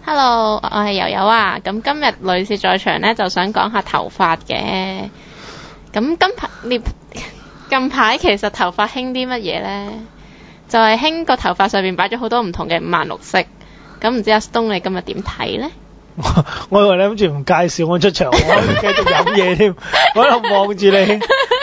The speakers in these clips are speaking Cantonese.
Hello，我係柔柔啊。咁今日女士在場咧，就想講下頭髮嘅。咁近排其實頭髮興啲乜嘢咧？就係興個頭髮上面擺咗好多唔同嘅5顏6色。咁唔知阿 Stone 你今日點睇咧？ 我以為你諗住唔介紹我出場，我繼續飲嘢添，我喺度望住你。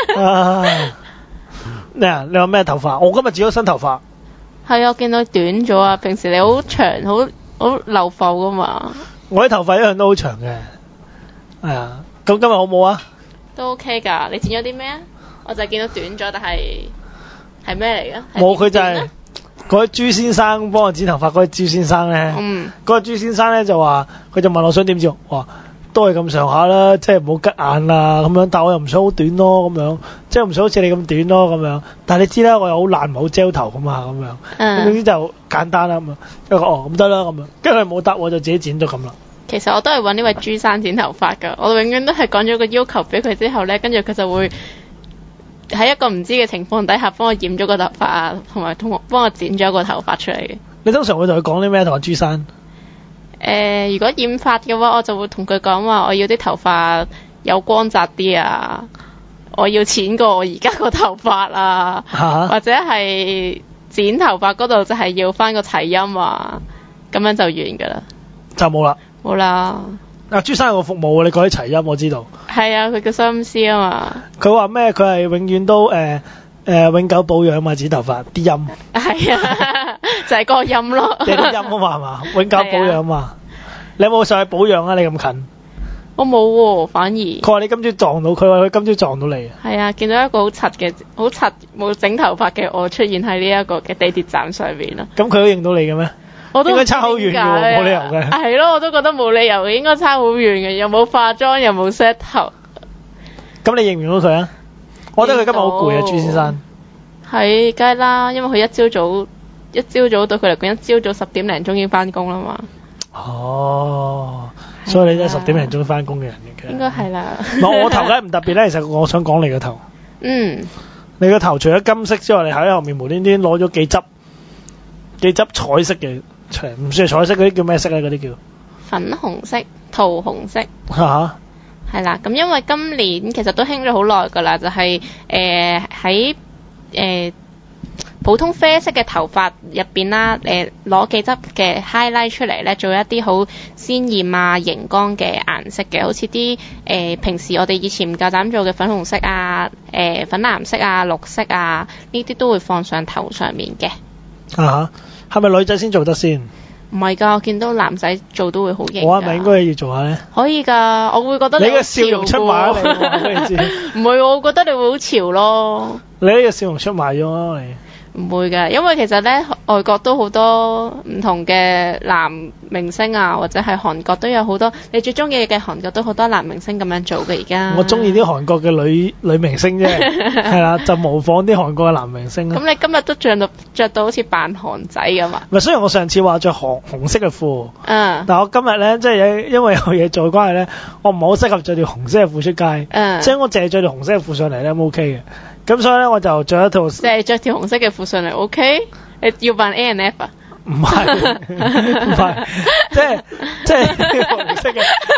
你有咩頭髮？我今日剪咗新頭髮。 係啊，我見到你短咗啊！平時你好長，好流浮噶嘛。 我啲頭髮一向都好長嘅。係啊，咁今日好冇啊？ 都 OK 㗎。你剪咗啲咩啊？我就係見到短咗，但係咩嚟㗎？ 冇，佢就係嗰位朱先生幫我剪頭髮嗰位朱先生咧。嗰個朱先生咧就話，佢就問我想點剪，我話都係咁上下啦，即係唔好吉眼啊咁樣，但我又唔想好短咯咁樣，即係唔想好似你咁短咯咁樣。但係你知啦，我又好懶，唔好 gel 頭噶嘛咁樣。總之就簡單啦咁樣。跟住咁得啦咁樣，跟住佢冇答我就自己剪咗咁啦。其實我都係揾呢位朱生剪頭髮㗎，我永遠都係講咗個要求俾佢之後咧，跟住佢就會喺一個唔知嘅情況底下幫我染咗個頭髮啊，同埋幫我剪咗個頭髮出嚟嘅。 你通常會同佢講啲咩？同阿朱生？ 如果染髮嘅話，我就會同佢講話，我要啲頭髮有光澤啲啊，我要淺過我而家個頭髮啊，或者係剪頭髮嗰度就係要翻個齊音啊，咁樣就完㗎啦。就冇啦。冇啦。朱生有個服務你講起齊音我知道。係啊，佢叫收音師啊嘛。佢話咩？佢係永遠都永久保養嘛，剪頭髮啲音。係啊，就係嗰個音咯。你啲音啊嘛係嘛？永久保養嘛。你有冇上去保養啊？你咁近。我冇喎，反而。佢話你今朝撞到佢，話佢今朝撞到你。係啊，見到一個好柒冇整頭髮嘅我出現喺呢一個嘅地鐵站上面啦。咁佢都認到你嘅咩？我都應該差好遠嘅喎，冇理由嘅。係咯，我都覺得冇理由嘅，應該差好遠嘅，又冇化妝，又冇 set 頭。咁你認唔認到佢啊？我覺得佢今日好攰啊，朱先生。係，梗係啦，因為佢一朝早對佢嚟講，一朝早10點零鐘已經翻工啦嘛。哦，所以你都係10點零鐘翻工嘅人嚟嘅。應該係啦。我頭梗係唔特別咧，其實我想講你個頭。你個頭除咗金色之外，你喺後面無端端攞咗幾執彩色嘅。唔算係彩色嗰啲叫咩色咧？嗰啲叫粉紅色、桃紅色。係啦，咁因為今年其實都興咗好耐㗎啦，就係喺普通啡色嘅頭髮入邊啦，攞幾執嘅 highlight 出嚟咧，做一啲好鮮豔啊、熒光嘅顏色嘅，好似啲平時我哋以前唔夠膽做嘅粉紅色啊、粉藍色啊、綠色啊，呢啲都會放上頭上面嘅。係咪女仔先做得先？唔係㗎，我見到男仔做都會好型。我係咪應該要做下咧？可以㗎，我會覺得你個笑容出賣咗你。唔係，我覺得你會好潮咯。你呢個笑容出賣咗你。唔會㗎，因為其實咧外國都好多唔同嘅男明星啊，或者係韓國都有好多，你最中意嘅韓國都好多男明星咁樣做嘅而家。我中意啲韓國嘅女明星啫，係啦，就模仿啲韓國嘅男明星啦。咁你今日都着到好似扮韓仔咁啊？唔係，雖然我上次話着紅色嘅褲，但我今日咧即係因為有嘢做關係咧，我唔係好適合着條紅色嘅褲出街，即係我淨係着條紅色嘅褲上嚟咧，OK 嘅。咁所以咧，我就着一套，即係着條紅色嘅褲上嚟 ，OK？你要扮 A&F 啊？唔係，即係紅色嘅，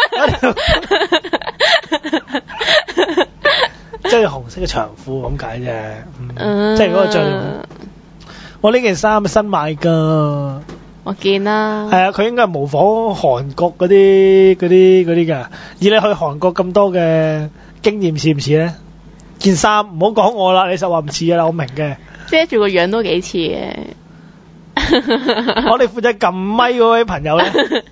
即係紅色嘅長褲咁解啫。即係嗰個着，我呢件衫新買㗎。我見啦。係啊，佢應該係模仿韓國嗰啲㗎。以你去韓國咁多嘅經驗，似唔似咧？件衫唔好講我啦，你實話唔似㗎啦，我明嘅。遮住個樣都幾似嘅。我哋負責撳咪嗰位朋友咧，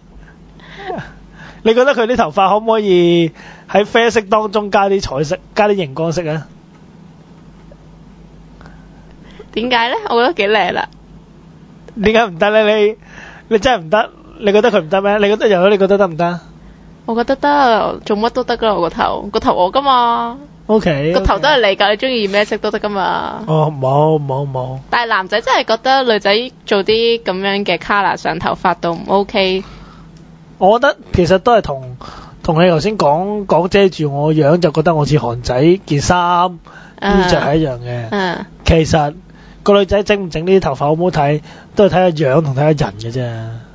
你覺得佢啲頭髮可唔可以喺啡色當中加啲彩色，加啲熒光色啊？點解咧？我覺得幾靚啦。點解唔得咧？你真係唔得？你覺得佢唔得咩？你覺得你覺得得唔得？我覺得得，做乜都得㗎。我個頭我㗎嘛。OK，個頭都係你㗎，你中意咩色都得㗎嘛。哦，冇。但係男仔真係覺得女仔做啲咁樣嘅 colour 上頭髮都唔 OK。我覺得其實都係同你頭先講遮住我樣，就覺得我似韓仔件衫衣着係一樣嘅。其實個女仔整唔整呢啲頭髮好唔好睇，都係睇下樣同睇下人嘅啫。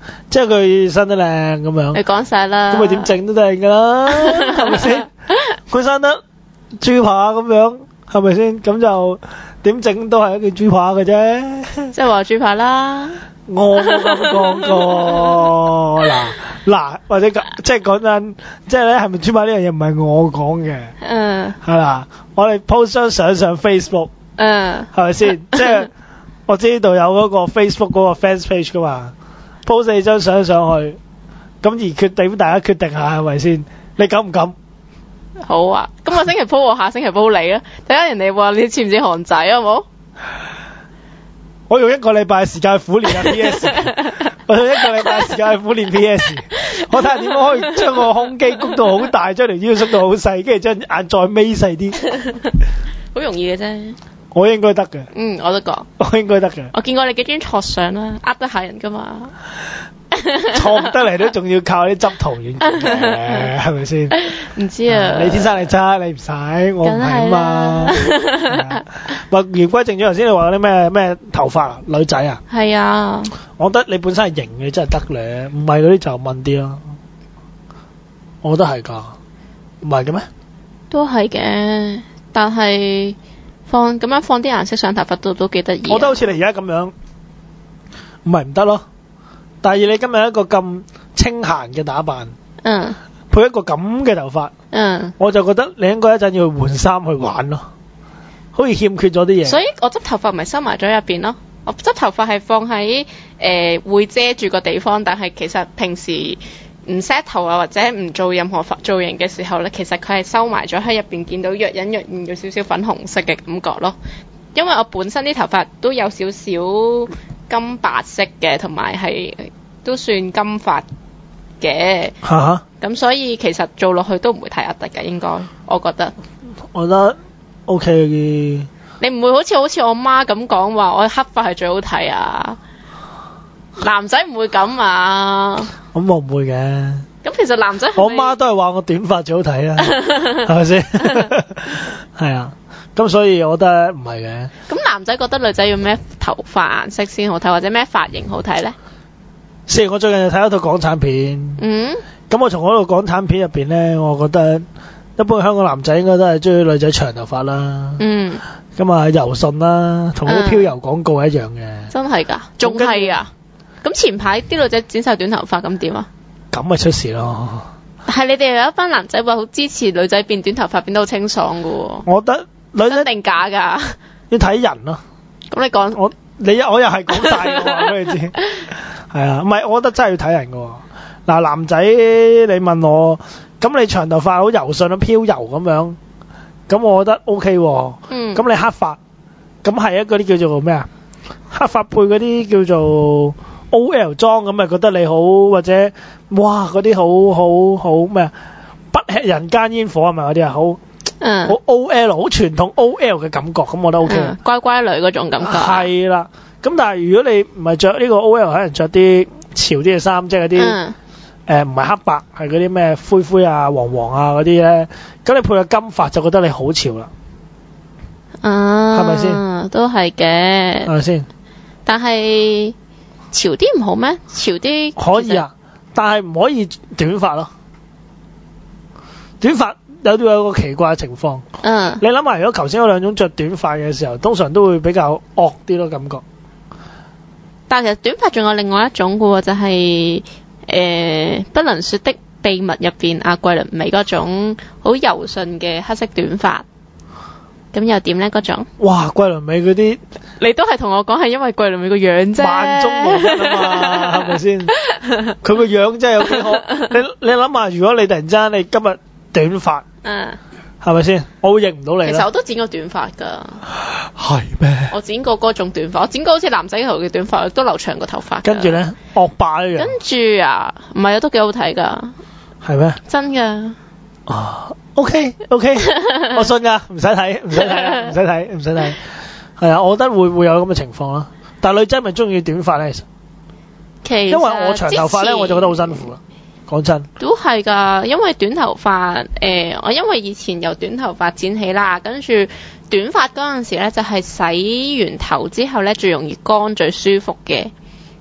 即係佢生得靚咁樣。 你講晒啦。 咁佢點整都靚㗎啦，係咪先？佢生得豬扒咁樣，係咪先？咁就點整都係一件豬扒嘅啫。 即係話豬扒啦。 我冇咁講過。嗱，或者即係講真，即係咧，係咪豬扒呢樣嘢唔係我講嘅？係啦，我哋 post 張相上 Facebook。係咪先？即係我知道有嗰個 Facebook 嗰個 fans page 噶嘛，post 4張相上去，咁而決定大家決定下係咪先？你敢唔敢？ 好啊，今個星期 po 我，下星期 po 你啊，睇下人哋話你似唔似韓仔好冇？ 我用1個禮拜嘅時間去苦練啊 PS， 我用1個禮拜嘅時間去苦練 PS， 我睇下點樣可以將個胸肌谷到好大，將條腰縮到好細，跟住將眼再眯細啲， 好容易嘅啫。 我應該得嘅。 我都覺。 我應該得嘅。 我見過你幾張錯相啦，呃得下人噶嘛。 錯唔得嚟都仲要靠啲執圖軟件嘅，係咪先？ 唔知啊。 你天生你揸，你唔使，我唔係啊嘛。言歸正傳，頭先你話嗰啲咩頭髮啊，女仔啊。係啊。我覺得你本身係型嘅，真係得咧，唔係嗰啲就問啲咯。我覺得係㗎，唔係嘅咩？都係嘅，但係。咁樣放啲顏色上頭髮都幾得意。我覺得好似你而家咁樣，唔係唔得咯。第二，你今日一個咁清閒嘅打扮，配一個咁嘅頭髮，我就覺得你應該一陣要換衫去玩咯，好似欠缺咗啲嘢。所以我執頭髮咪收埋咗入邊咯。我執頭髮係放喺會遮住個地方，但係其實平時唔 set 頭啊，或者唔做任何造型嘅時候咧，其實佢係收埋咗喺入邊，見到若隱若現有少少粉紅色嘅感覺咯。因為我本身啲頭髮都有少少金白色嘅，同埋係都算金髮嘅。咁所以其實做落去都唔會太核突嘅，應該我覺得。我覺得 OK 嘅。你唔會好似我媽咁講話，我黑髮係最好睇啊！男仔唔會咁啊。咁我唔會嘅。咁其實男仔我媽都係話我短髮最好睇啦，係咪先？係啊。咁所以我覺得唔係嘅。咁男仔覺得女仔要咩頭髮顏色先好睇，或者咩髮型好睇咧？雖然我最近就睇咗套港產片。咁我從嗰套港產片入邊咧，我覺得一般香港男仔應該都係中意女仔長頭髮啦。咁啊柔順啦，同啲飄柔廣告一樣嘅。真係㗎？仲係啊？咁前排啲女仔剪晒短頭髮，咁點啊？咁咪出事咯。係你哋有一班男仔話好支持女仔變短頭髮，變得好清爽㗎喎。我覺得女仔定假㗎？要睇人咯。咁你講我又係講晒嘅話俾你知。係啊，唔係我覺得真係要睇人㗎喎。嗱，男仔你問我，咁你長頭髮好柔順啊飄柔咁樣，咁我覺得 OK 喎。咁你黑髮，咁係一個啲叫做咩啊？黑髮配嗰啲叫做 OL 裝咁咪覺得你好，或者哇嗰啲好咩啊？不吃人間煙火係咪嗰啲啊？好 OL 好傳統 OL 嘅感覺，咁我覺得 OK。乖乖女嗰種感覺。係啦，咁但係如果你唔係着呢個 OL，可能着啲潮啲嘅衫，即係嗰啲唔係黑白，係嗰啲咩灰灰啊、黃黃啊嗰啲咧，咁你配個金髮就覺得你好潮啦。係咪先？都係嘅。係咪先？但係潮啲唔好咩？潮啲可以啊，但係唔可以短髮咯。短髮有個奇怪嘅情況。你諗下，如果頭先嗰兩種着短髮嘅時候，通常都會比較惡啲咯，感覺。但係其實短髮仲有另外一種嘅喎，就係不能說的秘密入邊阿桂綸鎂嗰種好柔順嘅黑色短髮。咁又點咧？嗰種哇，桂綸鎂嗰啲，你都係同我講係因為桂綸鎂個樣啫，萬中無一啊嘛，係咪先？佢個樣真係有幾好。你諗下，如果你突然之間你今日短髮，係咪先？我會認唔到你。其實我都剪過短髮㗎。係咩？我剪過嗰種短髮，我剪過好似男仔頭嘅短髮，都留長個頭髮。跟住咧，惡霸一樣。跟住啊，唔係啊，都幾好睇㗎。係咩？真㗎。OK，我信㗎，唔使睇，唔使睇。係啊，我覺得會有咁嘅情況啦。但係女仔咪中意短髮咧，其實因為我長頭髮咧，我就覺得好辛苦啦。講真，都係㗎，因為短頭髮我因為以前由短頭髮剪起啦，跟住短髮嗰陣時咧就係洗完頭之後咧最容易乾最舒服嘅。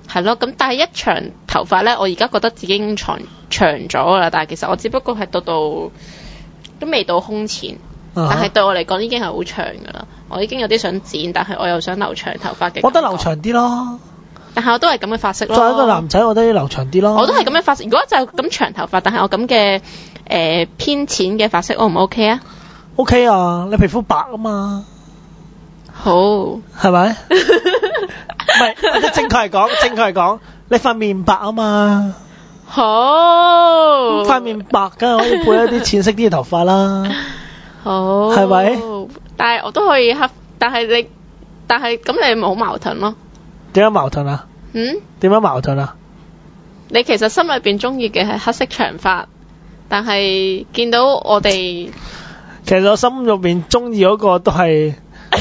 係咯，咁但係一長頭髮咧，我而家覺得自己已經長咗啦，但係其實我只不過係到都未到胸前，但係對我嚟講已經係好長噶啦。我已經有啲想剪，但係我又想留長頭髮嘅。 我覺得留長啲咯。 但係我都係咁嘅髮色咯。 作為一個男仔，我覺得要留長啲咯。 我都係咁嘅髮色。如果就咁長頭髮，但係我咁嘅偏淺嘅髮色，O 唔 OK 啊 ？OK 啊，你皮膚白啊嘛。 好。 係咪？唔係，或者正確嚟講，你塊面白啊嘛。 好。 塊面白梗係可以配一啲淺色啲嘅頭髮啦。 好。 係咪？ 但係我都可以黑，但係咁你咪好矛盾咯。 點樣矛盾啊？點樣矛盾啊？ 你其實心裏邊中意嘅係黑色長髮，但係見到我哋， 其實我心入邊中意嗰個都係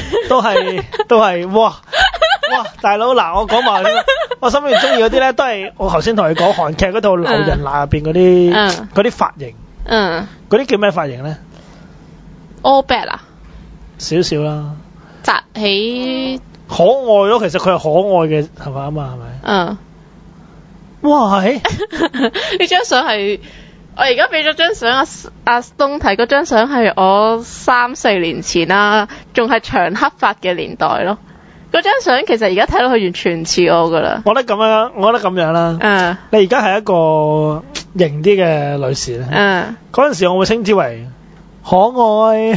哇！大佬嗱，我講埋我心入邊中意嗰啲咧，都係我頭先同你講韓劇嗰套《流人娜》入邊嗰啲髮型，嗰啲叫咩髮型咧 ？All bad 啊？少少啦， 紮起可愛咯，其實佢係可愛嘅頭髮啊嘛，係咪？哇係！ 呢張相係我而家俾咗張相阿東睇，嗰張相係我3-4年前啦，仲係長黑髮嘅年代咯。嗰張相其實而家睇落去完全唔似我噶啦。我覺得咁樣啦。你而家係一個型啲嘅女士咧。嗰陣時我會稱之為可愛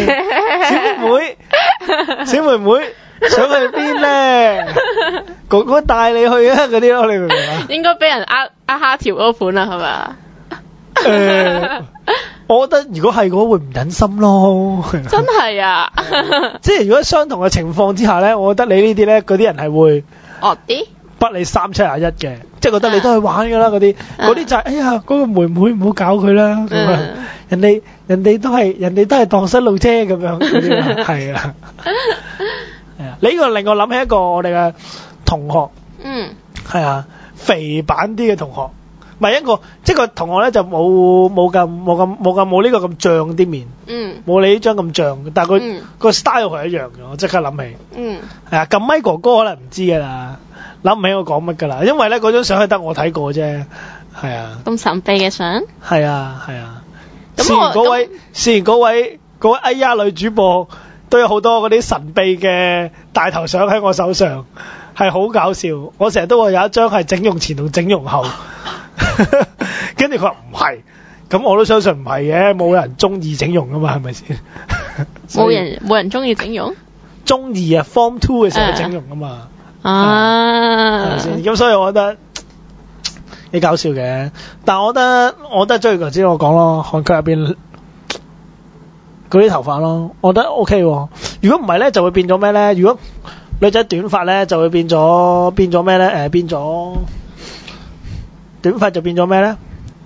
小妹妹想去邊咧？哥哥帶你去啊！嗰啲咯，你明唔明啊？應該俾人呃蝦條嗰款啦，係咪？ 我覺得如果係嘅話會唔忍心咯。 真係啊！ 即係如果相同嘅情況之下咧，我覺得你呢啲咧，嗰啲人係會惡啲， 不你3-7-21嘅，即係覺得你都去玩㗎啦嗰啲。嗰啲就係哎呀嗰個妹妹唔好搞佢啦咁樣。人哋都係蕩失路啫咁樣嗰啲係啊。你呢個令我諗起一個我哋嘅同學，係啊，肥版啲嘅同學，唔係一個即係個同學咧就冇呢個咁脹啲面，冇你呢張咁脹，但係佢個 style 係一樣嘅，我即刻諗起，係啊，咁咪哥哥可能唔知㗎啦，諗唔起我講乜㗎啦，因為咧嗰張相係得我睇過啫，係啊， 咁神秘嘅相， 係啊，試完嗰位哎呀女主播。都有好多嗰啲神秘嘅大頭相喺我手上，係好搞笑。我成日都話有一張係整容前同整容後，跟住佢話唔係，咁我都相信唔係嘅，冇人中意整容噶嘛，係咪先？ 冇人中意整容？ 中意啊 ，Form 2嘅時候整容噶嘛，係咪先？咁所以我覺得幾搞笑嘅，但係我覺得最頭先我講咯，韓劇入邊。嗰啲頭髮咯，我覺得 OK 喎。如果唔係咧，就會變咗咩咧？如果女仔短髮咧，就會變咗咩咧？變咗短髮就變咗咩咧？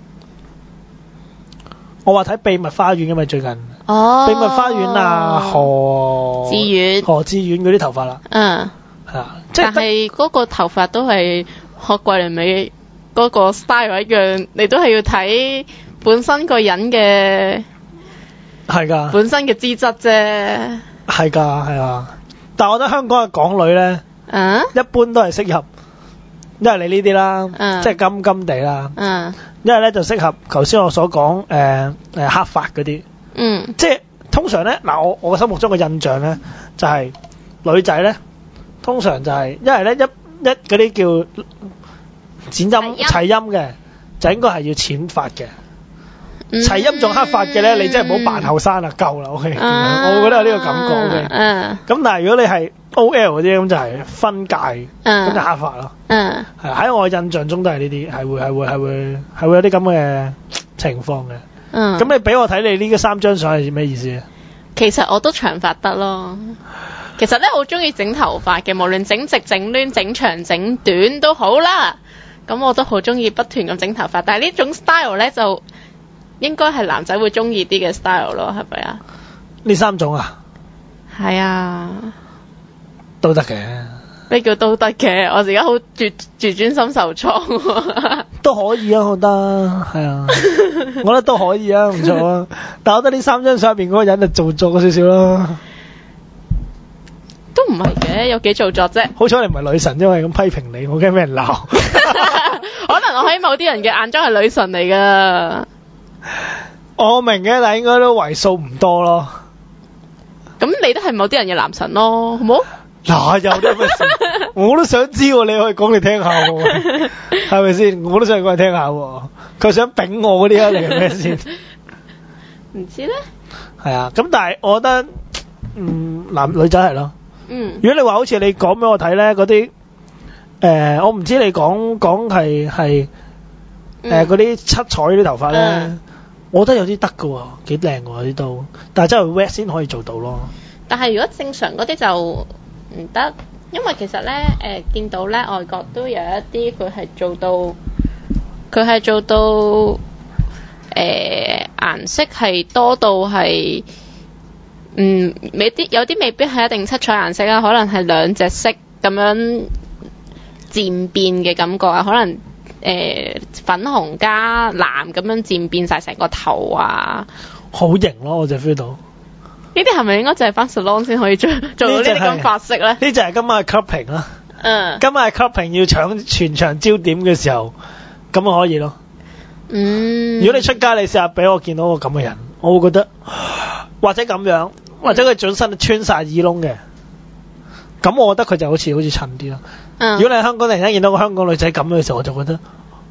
我話睇《秘密花園》嘅咪最近，秘密花園啊，何志遠嗰啲頭髮啦，係啊， 但係嗰個頭髮都係學桂綸鎂嗰個 style 一樣，你都係要睇本身個人嘅。 係噶， 本身嘅資質啫。 係噶，係啊。但係我覺得香港嘅港女咧，一般都係適合，因為你呢啲啦，即係金金地啦。因為咧就適合頭先我所講黑髮嗰啲。即係通常咧，嗱我心目中嘅印象咧，就係女仔咧，通常就係因為咧一嗰啲叫剪音齊音嘅，就應該係要淺髮嘅。齊音仲黑髮嘅咧，你真係唔好扮後生啦，夠啦 ，OK。我覺得有呢個感覺 ，OK。咁但係如果你係 OL 嗰啲咁就係分界，咁就黑髮咯。係喺我印象中都係呢啲，係會有啲咁嘅情況嘅。咁你俾我睇你呢個3張相係咩意思啊？ 其實我都長髮得咯。其實咧好中意整頭髮嘅，無論整直、整攣、整長、整短都好啦。咁我都好中意不斷咁整頭髮，但係呢種 style 咧就。應該係男仔會中意啲嘅 style 咯，係咪啊？ 呢3種啊？係啊， 都得嘅。 咩叫都得嘅？我而家好自尊心受創。 都可以啊，我覺得係啊，我覺得都可以啊，唔錯啊。但係我覺得呢3張相入邊嗰個人就做咗少少咯。 都唔係嘅，有幾做作啫。 好彩你唔係女神，因為咁批評你，我驚俾人鬧。 可能我喺某啲人嘅眼中係女神嚟㗎。 我明嘅，但係應該都為數唔多咯。 咁你都係某啲人嘅男神咯，好冇？ 嗱，有啲咁嘅事，我都想知喎，你可以講嚟聽下喎，係咪先？我都想講嚟聽下喎。佢想丙我嗰啲啊，你係咩先？ 唔知咧。 係啊，咁但係我覺得，男女仔係咯。如果你話好似你講俾我睇咧，嗰啲我唔知你講係嗰啲七彩嗰啲頭髮咧，我覺得有啲得㗎喎，幾靚喎啲都，但係真係 wet 先可以做到咯。 但係如果正常嗰啲就唔得，因為其實咧見到咧外國都有一啲佢係做到顏色係多到係有啲未必係一定七彩顏色啦，可能係兩隻色咁樣漸變嘅感覺啊，可能粉紅加藍咁樣漸變晒成個頭啊， 好型咯！我就 feel 到。 呢啲係咪應該就係翻 salon 先可以做到呢啲咁髮色咧？ 呢就係今晚嘅 clubbing 啦。今晚嘅 clubbing 要搶全場焦點嘅時候，咁就可以咯。如果你出街，你試下俾我見到個咁嘅人，我會覺得或者咁樣，或者佢準身穿晒耳窿嘅，咁我覺得佢就好似襯啲咯。如果你喺香港突然間見到個香港女仔咁嘅時候，我就覺得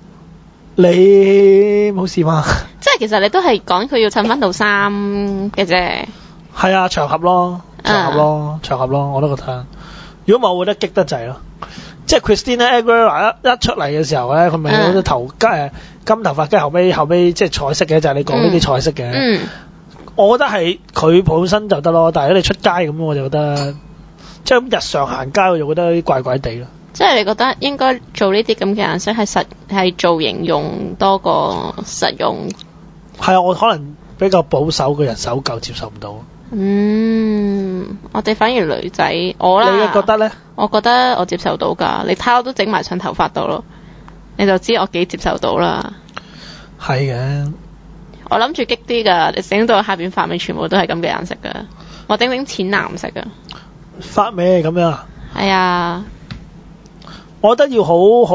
你冇事嘛。 即係其實你都係講佢要襯翻套衫嘅啫。係啊，場合咯，我都覺得。如果冇，我覺得激得滯咯。即係 Christina Aguilera 一出嚟嘅時候咧，佢咪有啲金頭髮，跟住後尾即係彩色嘅，就係你講呢啲彩色嘅。我覺得係佢本身就得咯，但係如果你出街咁，我就覺得即係咁日常行街，我就覺得怪怪地咯。 即係你覺得應該做呢啲咁嘅顏色係造型用多過實用？ 係啊，我可能比較保守嘅人手夠接受唔到。 我哋反而女仔，我啦。 你覺得咧？ 我覺得我接受到㗎，你睇我都整埋上頭髮度咯，你就知我幾接受到啦。 係嘅。 我諗住激啲㗎，你整到下邊髮尾全部都係咁嘅顏色㗎，我整淺藍色㗎。 髮尾係咁樣啊？ 係啊。 我覺得要好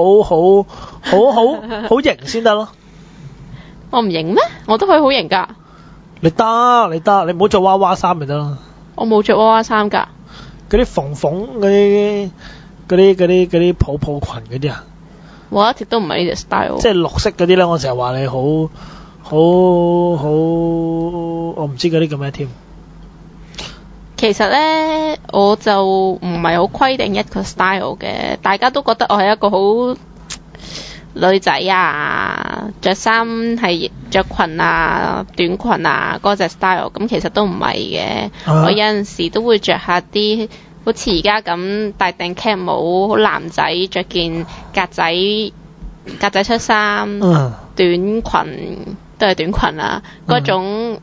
型先得咯。 我唔型咩？我都可以好型㗎。 你得，你唔好做娃娃衫咪得咯。 我冇着娃娃衫㗎。 嗰啲縫嗰啲泡裙嗰啲啊。 我一直都唔係呢隻 style。即係綠色嗰啲咧，我成日話你好，我唔知嗰啲叫咩添。 其實咧，我就唔係好規定一個 style 嘅，大家都覺得我係一個好女仔啊，着衫係着裙啊、短裙啊嗰隻 style， 咁其實都唔係嘅。我有陣時都會着下啲好似而家咁戴頂 cap 帽，好男仔着件格仔恤衫，短裙都係短裙啊，嗰種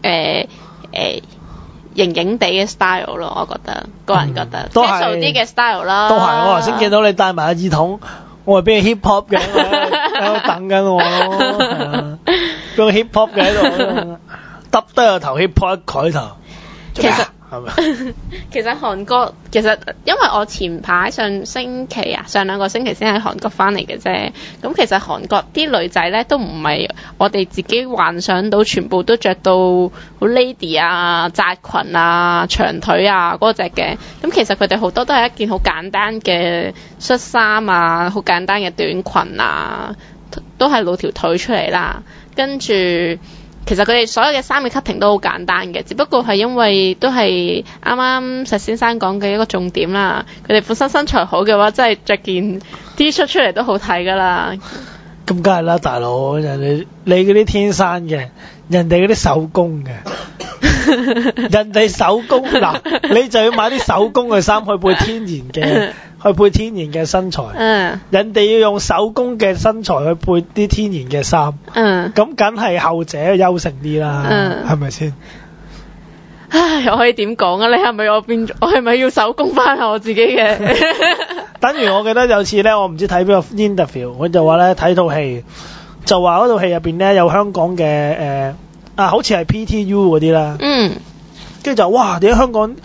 型型地嘅 style 咯，我覺得個人覺得 casual 啲嘅 style 啦。 都係，我頭先見到你戴埋個耳筒。我係俾佢 hip hop 嘅，喺度等緊我咯，俾佢 hip hop 嘅喺度，耷低個頭 hip hop 一改頭， 其實係咪？其實韓國因為我前排上兩個星期先喺韓國翻嚟嘅啫，咁其實韓國啲女仔咧都唔係我哋自己幻想到全部都着到好 lady 啊、窄裙啊、長腿啊嗰隻嘅，咁其實佢哋好多都係一件好簡單嘅恤衫啊、好簡單嘅短裙啊，都係露條腿出嚟啦，跟住。其實佢哋所有嘅衫嘅 cutting 都好簡單嘅，只不過係因為都係啱啱石先生講嘅一個重點啦。佢哋本身身材好嘅話，真係着件 T 恤出嚟都好睇噶啦。 咁梗係啦，大佬，你嗰啲天生嘅，人哋嗰啲手工嘅，人哋手工嗱，你就要買啲手工嘅衫去配天然嘅身材。人哋要用手工嘅身材去配啲天然嘅衫。咁梗係後者優勝啲啦，係咪先？ 唉，我可以點講啊？你係咪我係咪要手工翻下我自己嘅？ 等於我記得有次咧，我唔知睇邊個 interview， 我就話咧睇套戲，就話嗰套戲入邊咧有香港嘅好似係 PTU 嗰啲啦。跟住就哇，點解香港嘅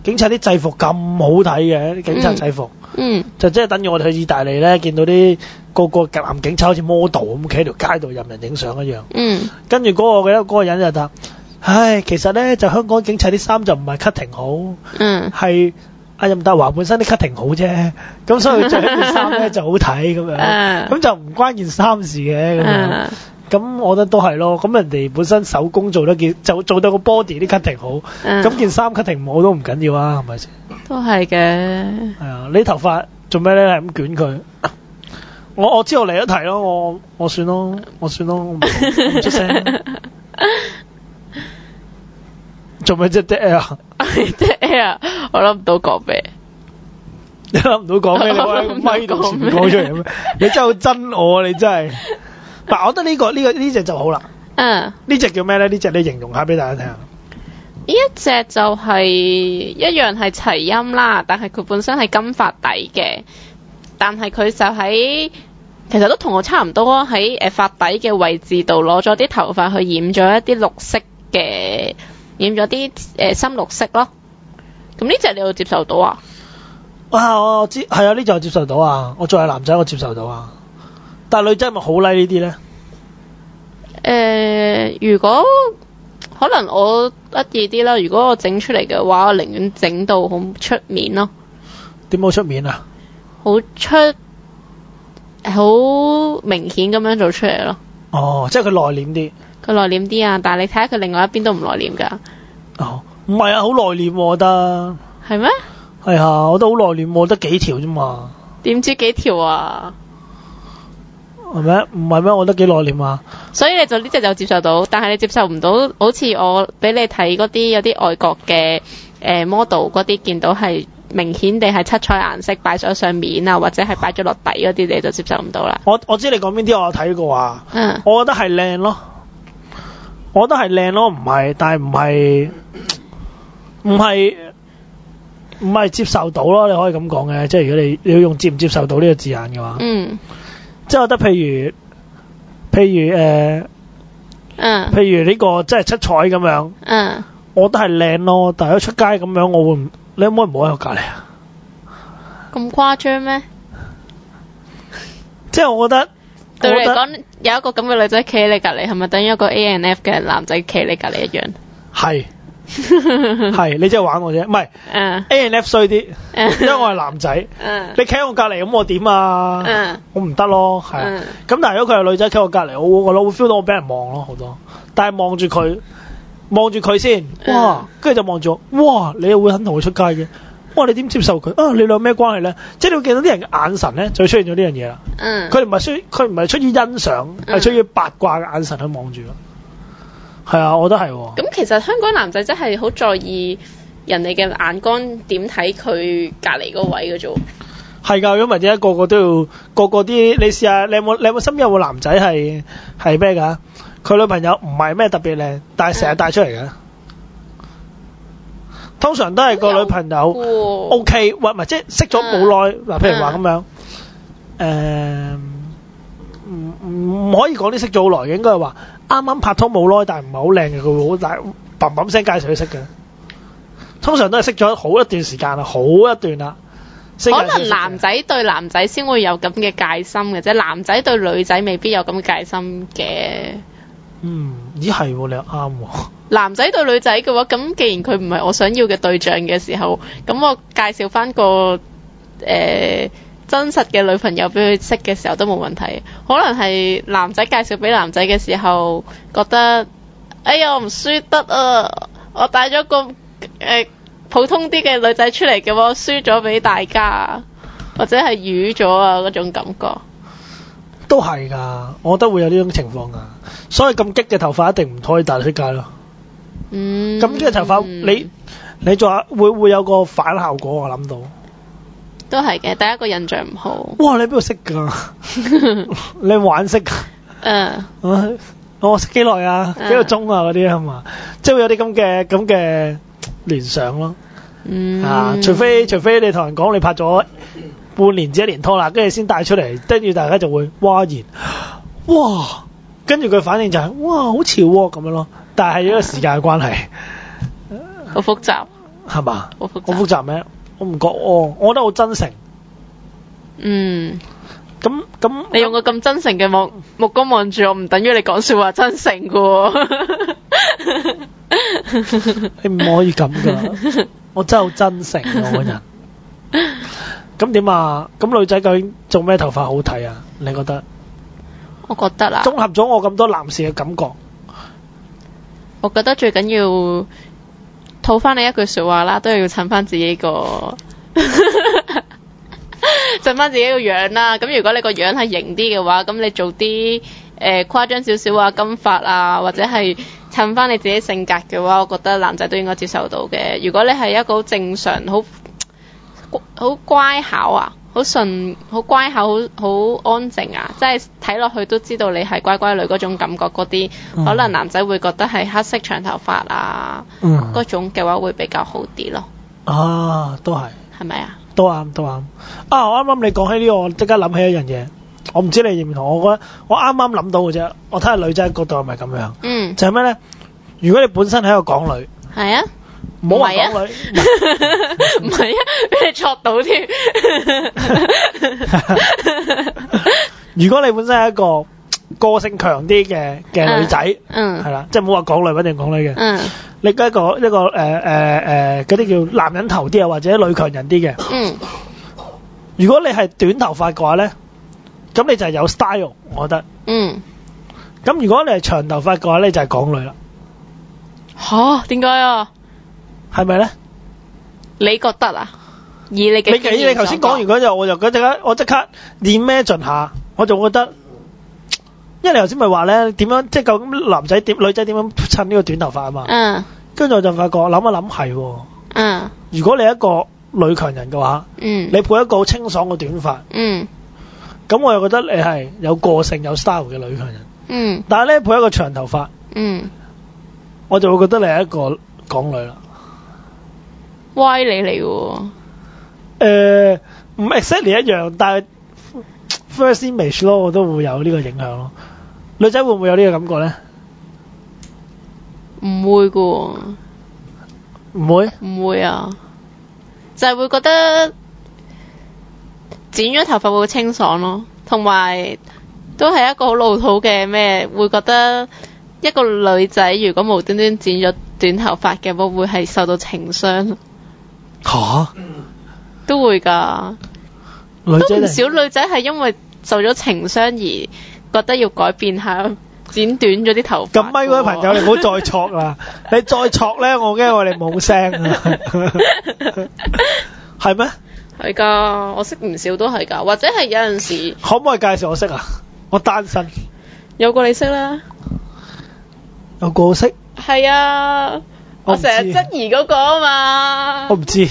警察啲制服咁好睇嘅，警察制服，就即係等於我哋去意大利咧，見到啲個男警察好似 model 咁企喺條街度任人影相一樣。跟住嗰個人就答：唉，其實咧就香港警察啲衫就唔係 cutting 好，係阿任達華本身啲 cutting 好啫，咁所以佢着呢件衫咧就好睇咁樣，咁就唔關件衫事嘅咁樣。咁我覺得都係咯，咁人哋本身手工做得就做到個 body 啲 cutting 好，咁件衫 cutting 唔好都唔緊要啊，係咪先？ 都係嘅。係啊，你頭髮做咩咧？係咁捲佢？我知道嚟一題咯，我算咯，我唔出聲。做咩啫 dead air？dead air， 我諗唔到講咩。 你諗唔到講咩？你喺個咪度前面講出嚟咩？你真係好憎我，你真係。嗱，我覺得呢隻就好啦。呢隻叫咩咧？呢隻你形容下俾大家聽下。呢一隻就係一樣係齊音啦，但係佢本身係金髮底嘅，但係佢就喺其實都同我差唔多，喺髮底嘅位置度攞咗啲頭髮去染咗一啲綠色嘅，染咗啲深綠色咯。咁呢隻你會接受到啊？ 我知係啊，呢隻我接受到啊。我作為男仔我接受到啊。但係女仔咪好 like 呢啲咧？ 如果可能我得意啲啦，如果我整出嚟嘅話，我寧願整到好出面咯。 點好出面啊？ 好明顯咁樣做出嚟咯。 哦，即係佢內斂啲。 佢內斂啲啊，但係你睇下佢另外一邊都唔內斂㗎。 哦，唔係啊，好內斂我覺得。 係咩？ 係啊，我覺得好內斂，我得幾條啫嘛。點知幾條啊？ 係咩？唔係咩？我覺得幾內斂啊！ 所以你就呢隻就接受到，但係你接受唔到，好似我俾你睇嗰啲有啲外國嘅model 嗰啲，見到係明顯地係七彩顏色擺咗上面啊，或者係擺咗落底嗰啲，你就接受唔到啦。 我知你講邊啲，我有睇過啊。我覺得係靚咯，我覺得係靚咯，但係唔係接受到咯，你可以咁講嘅，即係如果你要用接唔接受到呢個字眼嘅話。即係我覺得譬如呢個即係七彩咁樣，我覺得係靚咯。但係如果出街咁樣，你可唔可以唔好喺我隔離啊？ 咁誇張咩？ 即係我覺得對你嚟講，有一個咁嘅女仔企喺你隔離，係咪等於一個 A&F 嘅男仔企喺你隔離一樣？係。係你真係玩我啫，唔係A&F 衰啲，因為我係男仔，你企喺我隔離咁我點啊？我唔得咯，係啊。咁但係如果佢係女仔企我隔離，我覺得會 feel 到我俾人望咯好多。但係望住佢先，哇！跟住就望住我，哇！你又會肯同佢出街嘅？哇！你點接受佢啊？你兩咩關係咧？即係你會見到啲人嘅眼神咧，就會出現咗呢樣嘢啦。佢唔係出於欣賞，係出於八卦嘅眼神去望住咯。係啊，我覺得係喎。咁其實香港男仔真係好在意人哋嘅眼光點睇佢隔離嗰位嘅啫。 係㗎，如果唔係點解個個啲？你試下，你有冇身邊有冇男仔係咩㗎？佢女朋友唔係咩特別靚，但係成日帶出嚟嘅。通常都係個女朋友 OK， 唔係即係識咗冇耐嗱，譬如話咁樣，唔可以講啲識咗好耐嘅，應該係話啱啱拍拖冇耐，但係唔係好靚嘅，佢會好大砰砰聲介紹佢識嘅。通常都係識咗好一段時間啦，好一段啦。 可能男仔對男仔先會有咁嘅戒心嘅啫，男仔對女仔未必有咁嘅戒心嘅。 咦係喎，你又啱喎。 男仔對女仔嘅話，咁既然佢唔係我想要嘅對象嘅時候，咁我介紹翻個真實嘅女朋友俾佢識嘅時候都冇問題。可能係男仔介紹俾男仔嘅時候，覺得哎呀我唔輸得啊，我帶咗個普通啲嘅女仔出嚟嘅話，輸咗俾大家，或者係瘀咗啊嗰種感覺。 都係㗎，我覺得會有呢種情況㗎。所以咁激嘅頭髮一定唔可以帶出街咯。咁激嘅頭髮你仲會有個反效果，我諗到。 都係嘅，第一個印象唔好。 哇！你邊度識㗎？你玩識㗎？我識幾耐啊？幾個鐘啊？嗰啲係嘛？即係會有啲咁嘅聯想咯。除非你同人講你拍咗半年至1年拖啦，跟住先帶出嚟，跟住大家就會嘩然，哇！跟住佢反應就係哇好潮喎咁樣咯。但係因為時間嘅關係， 好複雜。 係嘛？ 好複雜。 好複雜咩？我唔覺喎，我覺得好真誠。咁， 你用個咁真誠嘅目光望住我，唔等於你講説話真誠嘅喎。 你唔可以咁噶，我真係好真誠啊！我個人。咁點啊？咁女仔究竟做咩頭髮好睇啊？你覺得？ 我覺得啦。 綜合咗我咁多男士嘅感覺， 我覺得最緊要套翻你一句説話啦，都係要襯翻自己個。襯翻自己個樣啦，咁如果你個樣係型啲嘅話，咁你做啲誇張少少啊，金髮啊，或者係襯翻你自己性格嘅話，我覺得男仔都應該接受到嘅。如果你係一個好正常、好乖巧啊，好乖巧、好安靜啊，即係睇落去都知道你係乖乖女嗰種感覺嗰啲，可能男仔會覺得係黑色長頭髮啊，嗰種嘅話會比較好啲咯。 啊，都係。 係咪啊？ 都啱。啊！我啱啱你講起呢個，我即刻諗起一樣嘢。我唔知你認唔認同？我覺得我啱啱諗到嘅啫。我睇下女仔角度係咪咁樣？就係咩咧？如果你本身係一個港女， 係啊， 唔好話港女， 唔係啊，俾你戳到添。 如果你本身係一個個性強啲嘅女仔，係啦，即係唔好話港女，一定港女嘅。你一個嗰啲叫男人頭啲啊，或者女強人啲嘅。如果你係短頭髮嘅話咧，咁你就係有 style， 我覺得。咁如果你係長頭髮嘅話咧，就係港女啦。 吓？點解啊？ 係咪咧？ 你覺得啊？以你頭先講完嗰陣，我即刻imagine下，我就覺得，因為你頭先咪話咧，點樣即係究竟女仔點樣襯呢個短頭髮啊嘛？跟住我就發覺諗一諗係喎。如果你係一個女強人嘅話，你配一個好清爽嘅短髮，咁我又覺得你係有個性有 style 嘅女強人。但係咧配一個長頭髮，我就會覺得你係一個港女啦。 歪你嚟喎。 唔 exactly 一樣，但係 first image 咯，我都會有呢個影響咯。女仔會唔會有呢個感覺咧？ 唔會噶喎。 唔會？ 唔會啊，就係會覺得剪咗頭髮會清爽咯，同埋都係一個好老土嘅咩，會覺得一個女仔如果無端端剪咗短頭髮嘅話，會係受到情傷。 吓？ 都會㗎。都唔少女仔係因為受咗情傷而覺得要改變下，剪短咗啲頭髮。 咁咪嗰位朋友，你唔好再戳啦！你再戳咧，我驚我哋冇聲啊！係咩？ 係㗎，我識唔少都係㗎，或者係有陣時。 可唔可以介紹我識啊？我單身。 有個你識啦。 有個我識。 係啊，我成日質疑嗰個啊嘛。 我唔知。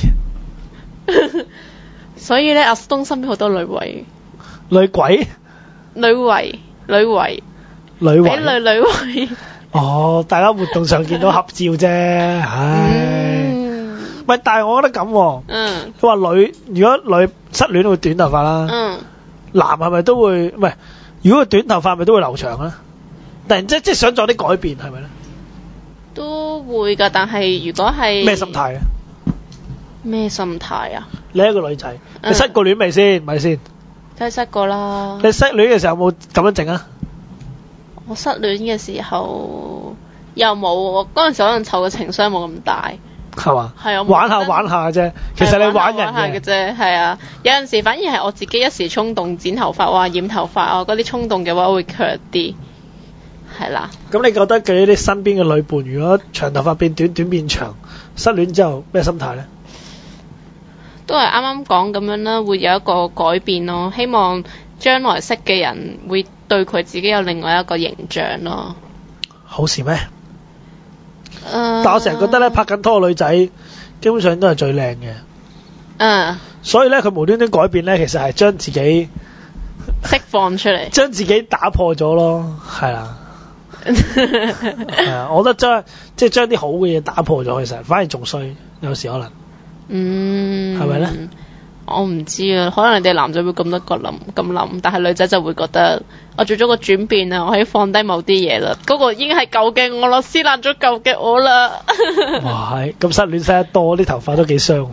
所以咧，阿東身邊好多女鬼。 女鬼？ 女圍。俾女圍。 哦，大家活動上見到合照啫，唉。喂，但係我覺得咁喎。佢話如果女失戀會短頭髮啦。男係咪都會？唔係，如果佢短頭髮，係咪都會留長咧？突然即係想做啲改變，係咪咧？都會㗎，但係如果係咩心態啊？ 咩心態啊？ 你係一個女仔，你失過戀未先？咪先？ 梗係失過啦。 你失戀嘅時候有冇咁樣整啊？ 我失戀嘅時候又冇，我嗰陣時可能受嘅情傷冇咁大。 係嘛？ 係啊， 玩下啫。其實你玩人嘅啫，係啊。有陣時反而係我自己一時衝動剪頭髮啊、染頭髮啊嗰啲衝動嘅話會強啲，係啦。 咁你覺得佢啲身邊嘅女伴，如果長頭髮變短，短變長，失戀之後咩心態咧？ 都係啱啱講咁樣啦，會有一個改變咯。希望將來識嘅人會對佢自己有另外一個形象咯。 好事咩？但我成日覺得咧，拍緊拖嘅女仔基本上都係最靚嘅。所以咧，佢無端端改變咧，其實係將自己釋放出嚟， 將自己打破咗咯。係啊。係啊，我覺得將啲好嘅嘢打破咗，其實反而仲衰，有時可能。係咪咧？ 我唔知啊，可能你哋男仔會咁諗，但係女仔就會覺得我做咗個轉變啊，我可以放低某啲嘢啦。嗰個已經係舊嘅我啦，撕爛咗舊嘅我啦。 哇，咁失戀失得多，啲頭髮都幾傷。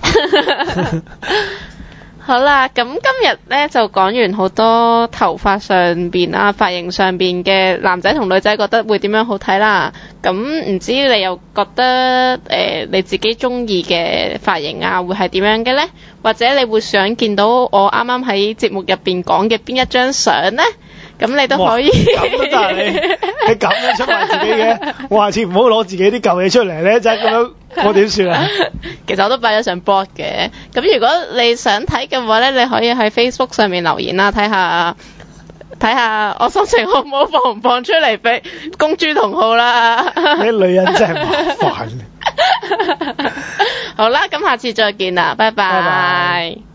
好啦，咁今日咧就講完好多頭髮上邊啊、髮型上邊嘅男仔同女仔覺得會點樣好睇啦。咁唔知你又覺得你自己中意嘅髮型啊會係點樣嘅呢？或者你會想見到我啱啱喺節目入邊講嘅邊一張相呢？咁你都可以。 咁都得你咁樣出賣自己嘅，我下次唔好攞自己啲舊嘢出嚟咧，就係咁樣，我點算啊？ 其實我都擺咗上 blog 嘅，咁如果你想睇嘅話咧，你可以喺 Facebook 上面留言啦，睇下我心情好唔好，放唔放出嚟俾公諸同好啦。 你女人真係麻煩。 好啦，咁下次再見啦，拜拜。